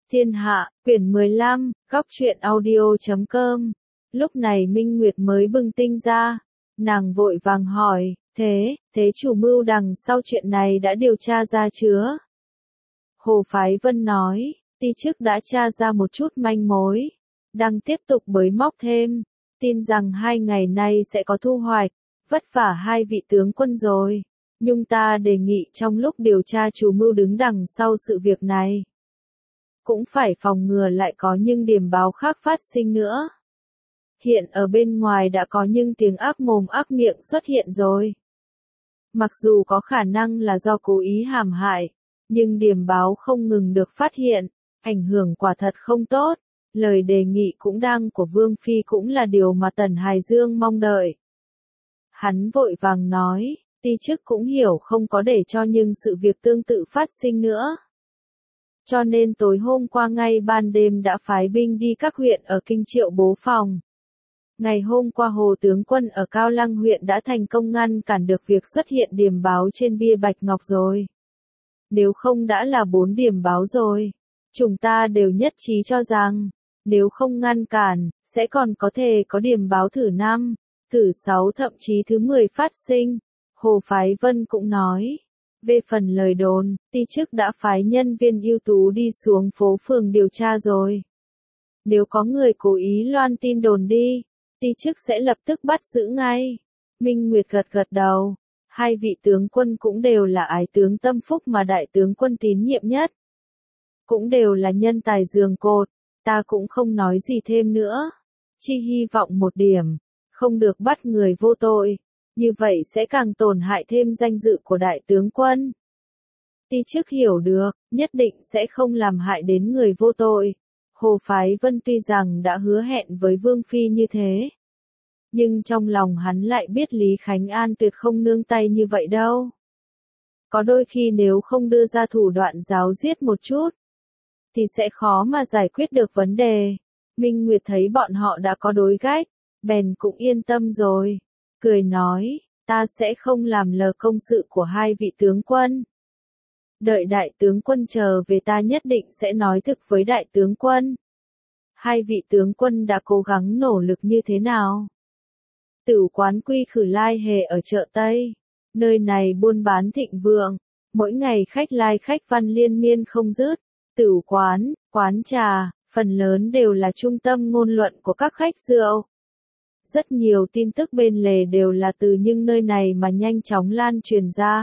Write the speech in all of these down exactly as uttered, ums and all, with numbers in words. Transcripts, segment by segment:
Thiên hạ, quyển mười lăm, góc truyện audio chấm com. Lúc này Minh Nguyệt mới bừng tinh ra. Nàng vội vàng hỏi, thế, thế chủ mưu đằng sau chuyện này đã điều tra ra chưa? Hồ Phái Vân nói, ti chức đã tra ra một chút manh mối. Đang tiếp tục bới móc thêm. Tin rằng hai ngày nay sẽ có thu hoạch. Vất vả hai vị tướng quân rồi. Nhưng ta đề nghị trong lúc điều tra chủ mưu đứng đằng sau sự việc này. Cũng phải phòng ngừa lại có những điểm báo khác phát sinh nữa. Hiện ở bên ngoài đã có những tiếng ác mồm ác miệng xuất hiện rồi. Mặc dù có khả năng là do cố ý hãm hại, nhưng điểm báo không ngừng được phát hiện, ảnh hưởng quả thật không tốt. Lời đề nghị cũng đang của Vương Phi cũng là điều mà Tần Hải Dương mong đợi. Hắn vội vàng nói, ti chức cũng hiểu không có để cho những sự việc tương tự phát sinh nữa. Cho nên tối hôm qua ngay ban đêm đã phái binh đi các huyện ở Kinh Triệu bố phòng. Ngày hôm qua Hồ tướng quân ở Cao Lăng huyện đã thành công ngăn cản được việc xuất hiện điểm báo trên bia bạch ngọc rồi. Nếu không đã là bốn điểm báo rồi. Chúng ta đều nhất trí cho rằng, nếu không ngăn cản, sẽ còn có thể có điểm báo thử năm, thử sáu thậm chí thứ mười phát sinh. Hồ Phái Vân cũng nói. Về phần lời đồn, ti chức đã phái nhân viên ưu tú đi xuống phố phường điều tra rồi. Nếu có người cố ý loan tin đồn đi, ti chức sẽ lập tức bắt giữ ngay. Minh Nguyệt gật gật đầu. Hai vị tướng quân cũng đều là ái tướng tâm phúc mà đại tướng quân tín nhiệm nhất. Cũng đều là nhân tài giường cột, ta cũng không nói gì thêm nữa. Chỉ hy vọng một điểm, không được bắt người vô tội. Như vậy sẽ càng tổn hại thêm danh dự của đại tướng quân. Ti chức hiểu được, nhất định sẽ không làm hại đến người vô tội. Hồ Phái Vân tuy rằng đã hứa hẹn với Vương Phi như thế. Nhưng trong lòng hắn lại biết Lý Khánh An tuyệt không nương tay như vậy đâu. Có đôi khi nếu không đưa ra thủ đoạn giáo giết một chút, thì sẽ khó mà giải quyết được vấn đề. Minh Nguyệt thấy bọn họ đã có đối gách, bèn cũng yên tâm rồi. Cười nói, ta sẽ không làm lờ công sự của hai vị tướng quân. Đợi đại tướng quân chờ về ta nhất định sẽ nói thực với đại tướng quân. Hai vị tướng quân đã cố gắng nỗ lực như thế nào? Tửu quán Quy Khử Lai Hề ở chợ Tây. Nơi này buôn bán thịnh vượng. Mỗi ngày khách lai khách văn liên miên không dứt. Tửu quán, quán trà, phần lớn đều là trung tâm ngôn luận của các khách rượu. Rất nhiều tin tức bên lề đều là từ những nơi này mà nhanh chóng lan truyền ra.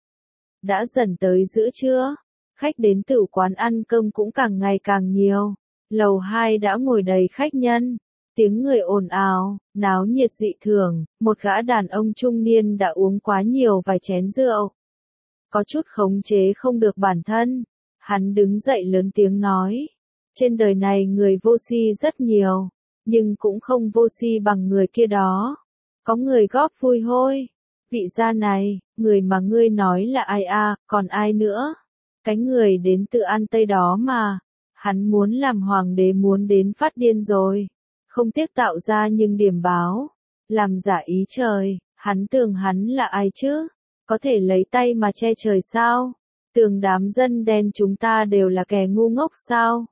Đã dần tới giữa trưa, khách đến tửu quán ăn cơm cũng càng ngày càng nhiều. Lầu hai đã ngồi đầy khách nhân, tiếng người ồn ào, náo nhiệt dị thường. Một gã đàn ông trung niên đã uống quá nhiều vài chén rượu. Có chút khống chế không được bản thân, hắn đứng dậy lớn tiếng nói. Trên đời này người vô si rất nhiều. Nhưng cũng không vô si bằng người kia đó. Có người góp vui hôi. Vị gia này, người mà ngươi nói là ai à, còn ai nữa? Cái người đến từ An Tây đó mà. Hắn muốn làm hoàng đế muốn đến phát điên rồi. Không tiếc tạo ra những điểm báo. Làm giả ý trời, hắn tưởng hắn là ai chứ? Có thể lấy tay mà che trời sao? Tưởng đám dân đen chúng ta đều là kẻ ngu ngốc sao?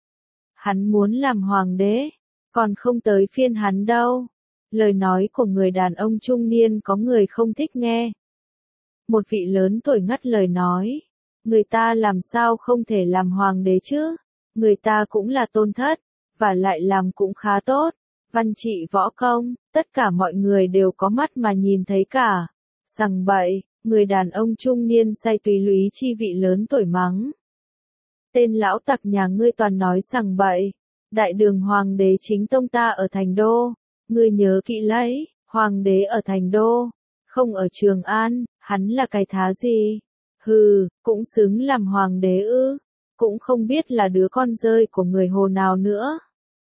Hắn muốn làm hoàng đế. Còn không tới phiên hắn đâu. Lời nói của người đàn ông trung niên có người không thích nghe. Một vị lớn tuổi ngắt lời nói. Người ta làm sao không thể làm hoàng đế chứ? Người ta cũng là tôn thất, và lại làm cũng khá tốt. Văn trị võ công, tất cả mọi người đều có mắt mà nhìn thấy cả. Sằng bậy, người đàn ông trung niên say tùy lúy chi vị lớn tuổi mắng. Tên lão tặc nhà ngươi toàn nói sằng bậy. Đại đường hoàng đế chính tông ta ở Thành Đô, ngươi nhớ kỹ lấy, hoàng đế ở Thành Đô, không ở Trường An, hắn là cái thá gì? Hừ, cũng xứng làm hoàng đế ư, cũng không biết là đứa con rơi của người Hồ nào nữa.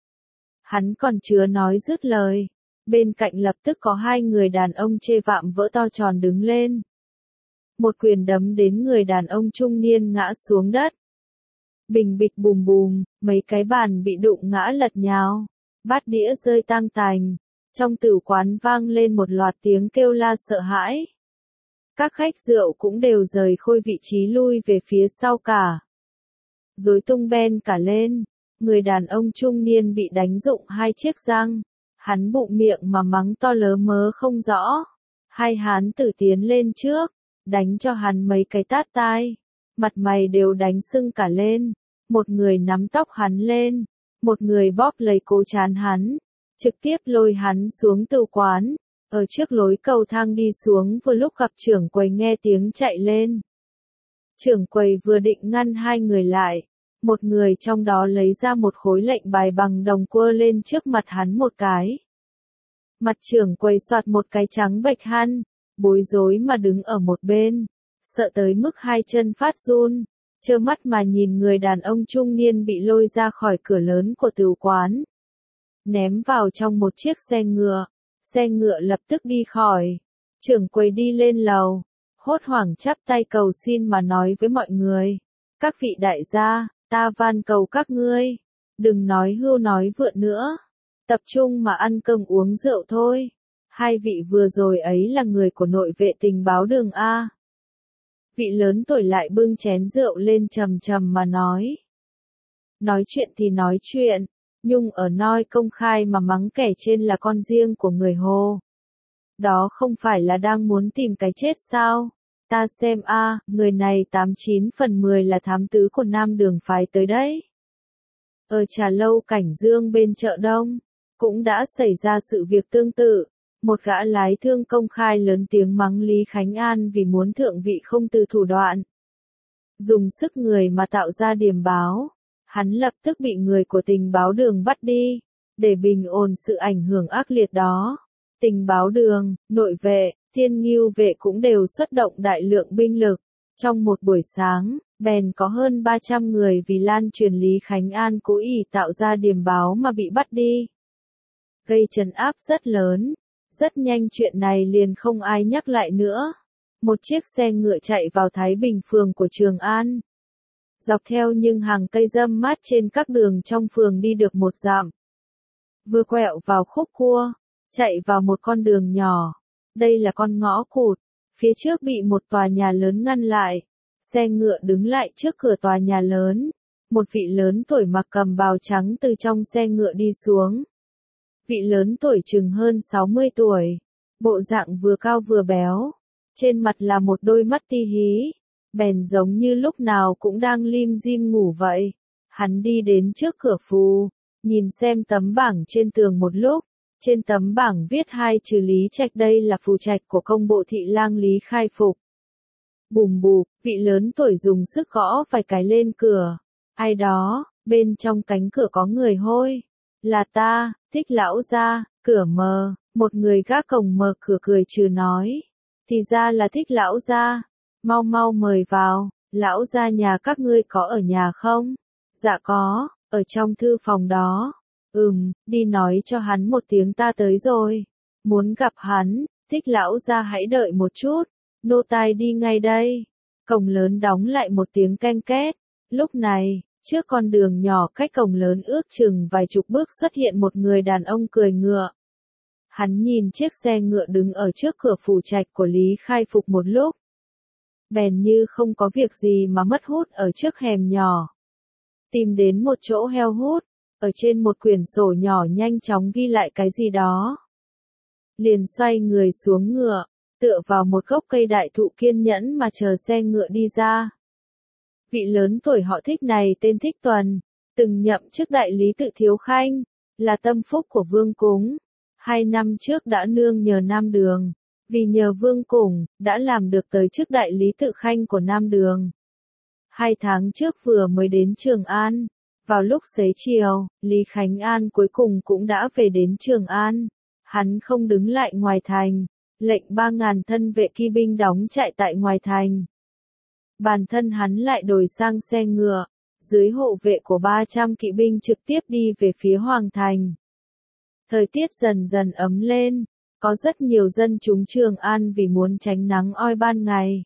Hắn còn chưa nói dứt lời, bên cạnh lập tức có hai người đàn ông chê vạm vỡ to tròn đứng lên. Một quyền đấm đến người đàn ông trung niên ngã xuống đất. Bình bịch bùm bùm, mấy cái bàn bị đụng ngã lật nhào, bát đĩa rơi tang tành. Trong tửu quán vang lên một loạt tiếng kêu la sợ hãi. Các khách rượu cũng đều rời khôi vị trí lui về phía sau cả. rối tung ben cả lên. Người đàn ông trung niên bị đánh rụng hai chiếc răng. Hắn bụng miệng mà mắng to lớ mớ không rõ. Hai hán tử tiến lên trước, đánh cho hắn mấy cái tát tai. Mặt mày đều đánh sưng cả lên. Một người nắm tóc hắn lên, một người bóp lấy cố trán hắn, trực tiếp lôi hắn xuống tù quán. Ở trước lối cầu thang đi xuống vừa lúc gặp trưởng quầy nghe tiếng chạy lên. Trưởng quầy vừa định ngăn hai người lại, một người trong đó lấy ra một khối lệnh bài bằng đồng quơ lên trước mặt hắn một cái. Mặt trưởng quầy soạt một cái trắng bệch hăn, bối rối mà đứng ở một bên, sợ tới mức hai chân phát run, trơ mắt mà nhìn người đàn ông trung niên bị lôi ra khỏi cửa lớn của tửu quán, ném vào trong một chiếc xe ngựa. Xe ngựa lập tức đi khỏi. Trưởng quầy đi lên lầu, hốt hoảng chắp tay cầu xin mà nói với mọi người. Các vị đại gia, ta van cầu các ngươi, đừng nói hưu nói vượn nữa. Tập trung mà ăn cơm uống rượu thôi. Hai vị vừa rồi ấy là người của nội vệ tình báo đường A. Vị lớn tuổi lại bưng chén rượu lên trầm trầm mà nói. Nói chuyện thì nói chuyện. Nhung ở noi công khai mà mắng kẻ trên là con riêng của người Hồ. Đó không phải là đang muốn tìm cái chết sao? Ta xem a, à, người này tám chín phần mười là thám tứ của Nam Đường phái tới đấy. Ở trà lâu Cảnh Dương bên chợ Đông, cũng đã xảy ra sự việc tương tự. Một gã lái thương công khai lớn tiếng mắng Lý Khánh An vì muốn thượng vị không từ thủ đoạn. Dùng sức người mà tạo ra điểm báo. Hắn lập tức bị người của tình báo đường bắt đi, để bình ổn sự ảnh hưởng ác liệt đó. Tình báo đường, nội vệ, thiên ngưu vệ cũng đều xuất động đại lượng binh lực. Trong một buổi sáng, bèn có hơn ba trăm người vì lan truyền Lý Khánh An cố ý tạo ra điểm báo mà bị bắt đi. Gây trấn áp rất lớn, rất nhanh chuyện này liền không ai nhắc lại nữa. Một chiếc xe ngựa chạy vào Thái Bình phường của Trường An. Dọc theo những hàng cây râm mát trên các đường trong phường đi được một dặm. Vừa quẹo vào khúc cua, chạy vào một con đường nhỏ. Đây là con ngõ cụt, phía trước bị một tòa nhà lớn ngăn lại. Xe ngựa đứng lại trước cửa tòa nhà lớn. Một vị lớn tuổi mặc cầm bào trắng từ trong xe ngựa đi xuống. Vị lớn tuổi chừng hơn sáu mươi tuổi, bộ dạng vừa cao vừa béo. Trên mặt là một đôi mắt ti hí. Bèn giống như lúc nào cũng đang lim dim ngủ vậy. Hắn đi đến trước cửa phù, nhìn xem tấm bảng trên tường một lúc. Trên tấm bảng viết hai chữ Lý Trạch, đây là phù trạch của công bộ thị lang Lý Khai Phục. Bùm bụp, vị lớn tuổi dùng sức gõ vài cái lên cửa. Ai đó, bên trong cánh cửa có người hôi. Là ta, Thích lão gia. Cửa mờ, một người gác cổng mở cửa cười trừ nói. Thì ra là Thích lão gia. Mau mau mời vào, lão gia nhà các ngươi có ở nhà không? Dạ có, ở trong thư phòng đó. Ừm, đi nói cho hắn một tiếng ta tới rồi. Muốn gặp hắn, Thích lão gia hãy đợi một chút, nô tài đi ngay đây. Cổng lớn đóng lại một tiếng keng két. Lúc này, trước con đường nhỏ cách cổng lớn ước chừng vài chục bước xuất hiện một người đàn ông cười ngựa. Hắn nhìn chiếc xe ngựa đứng ở trước cửa phủ trạch của Lý Khai Phục một lúc. Bèn như không có việc gì mà mất hút ở trước hẻm nhỏ. Tìm đến một chỗ heo hút, ở trên một quyển sổ nhỏ nhanh chóng ghi lại cái gì đó. Liền xoay người xuống ngựa, tựa vào một gốc cây đại thụ kiên nhẫn mà chờ xe ngựa đi ra. Vị lớn tuổi họ Thích này tên Thích Tuần, từng nhậm chức đại lý tự thiếu khanh, là tâm phúc của Vương Cúng. Hai năm trước đã nương nhờ Nam Đường. Vì nhờ Vương Củng, đã làm được tới chức đại lý tự khanh của Nam Đường. Hai tháng trước vừa mới đến Trường An. Vào lúc xế chiều, Lý Khánh An cuối cùng cũng đã về đến Trường An. Hắn không đứng lại ngoài thành, lệnh ba ngàn thân vệ kỵ binh đóng trại tại ngoài thành. Bản thân hắn lại đổi sang xe ngựa, dưới hộ vệ của ba trăm kỵ binh trực tiếp đi về phía Hoàng Thành. Thời tiết dần dần ấm lên. Có rất nhiều dân chúng Trường An vì muốn tránh nắng oi ban ngày.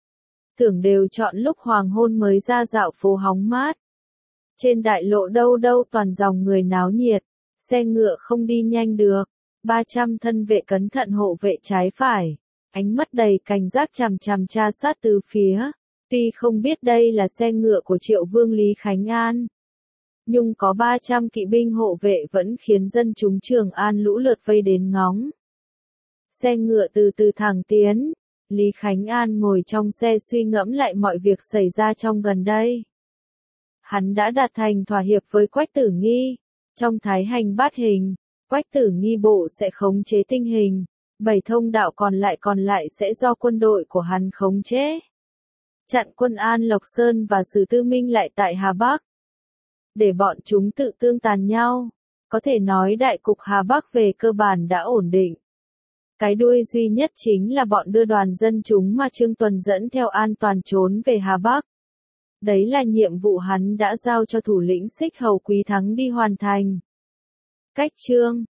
Tưởng đều chọn lúc hoàng hôn mới ra dạo phố hóng mát. Trên đại lộ đâu đâu toàn dòng người náo nhiệt, xe ngựa không đi nhanh được. ba trăm thân vệ cẩn thận hộ vệ trái phải, ánh mắt đầy cảnh giác chằm chằm tra sát từ phía. Tuy không biết đây là xe ngựa của Triệu Vương Lý Khánh An, nhưng có ba trăm kỵ binh hộ vệ vẫn khiến dân chúng Trường An lũ lượt vây đến ngóng. Xe ngựa từ từ thẳng tiến, Lý Khánh An ngồi trong xe suy ngẫm lại mọi việc xảy ra trong gần đây. Hắn đã đạt thành thỏa hiệp với Quách Tử Nghi, trong thái hành bát hình, Quách Tử Nghi bộ sẽ khống chế tinh hình, bảy thông đạo còn lại còn lại sẽ do quân đội của hắn khống chế. Chặn quân An Lộc Sơn và Sử Tư Minh lại tại Hà Bắc, để bọn chúng tự tương tàn nhau. Có thể nói đại cục Hà Bắc về cơ bản đã ổn định. Cái đuôi duy nhất chính là bọn đưa đoàn dân chúng mà Trương Tuần dẫn theo an toàn trốn về Hà Bắc. Đấy là nhiệm vụ hắn đã giao cho thủ lĩnh Xích Hầu Quý Thắng đi hoàn thành. Cách chương